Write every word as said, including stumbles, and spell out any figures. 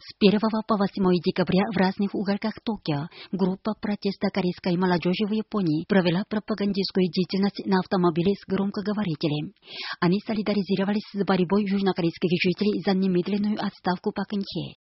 С первого по восьмое декабря в разных уголках Токио группа протеста корейской молодежи в Японии провела пропагандистскую деятельность на автомобиле с громкоговорителем. Они солидаризировались с борьбой южнокорейских жителей за немедленную отставку Пак Кын Хе.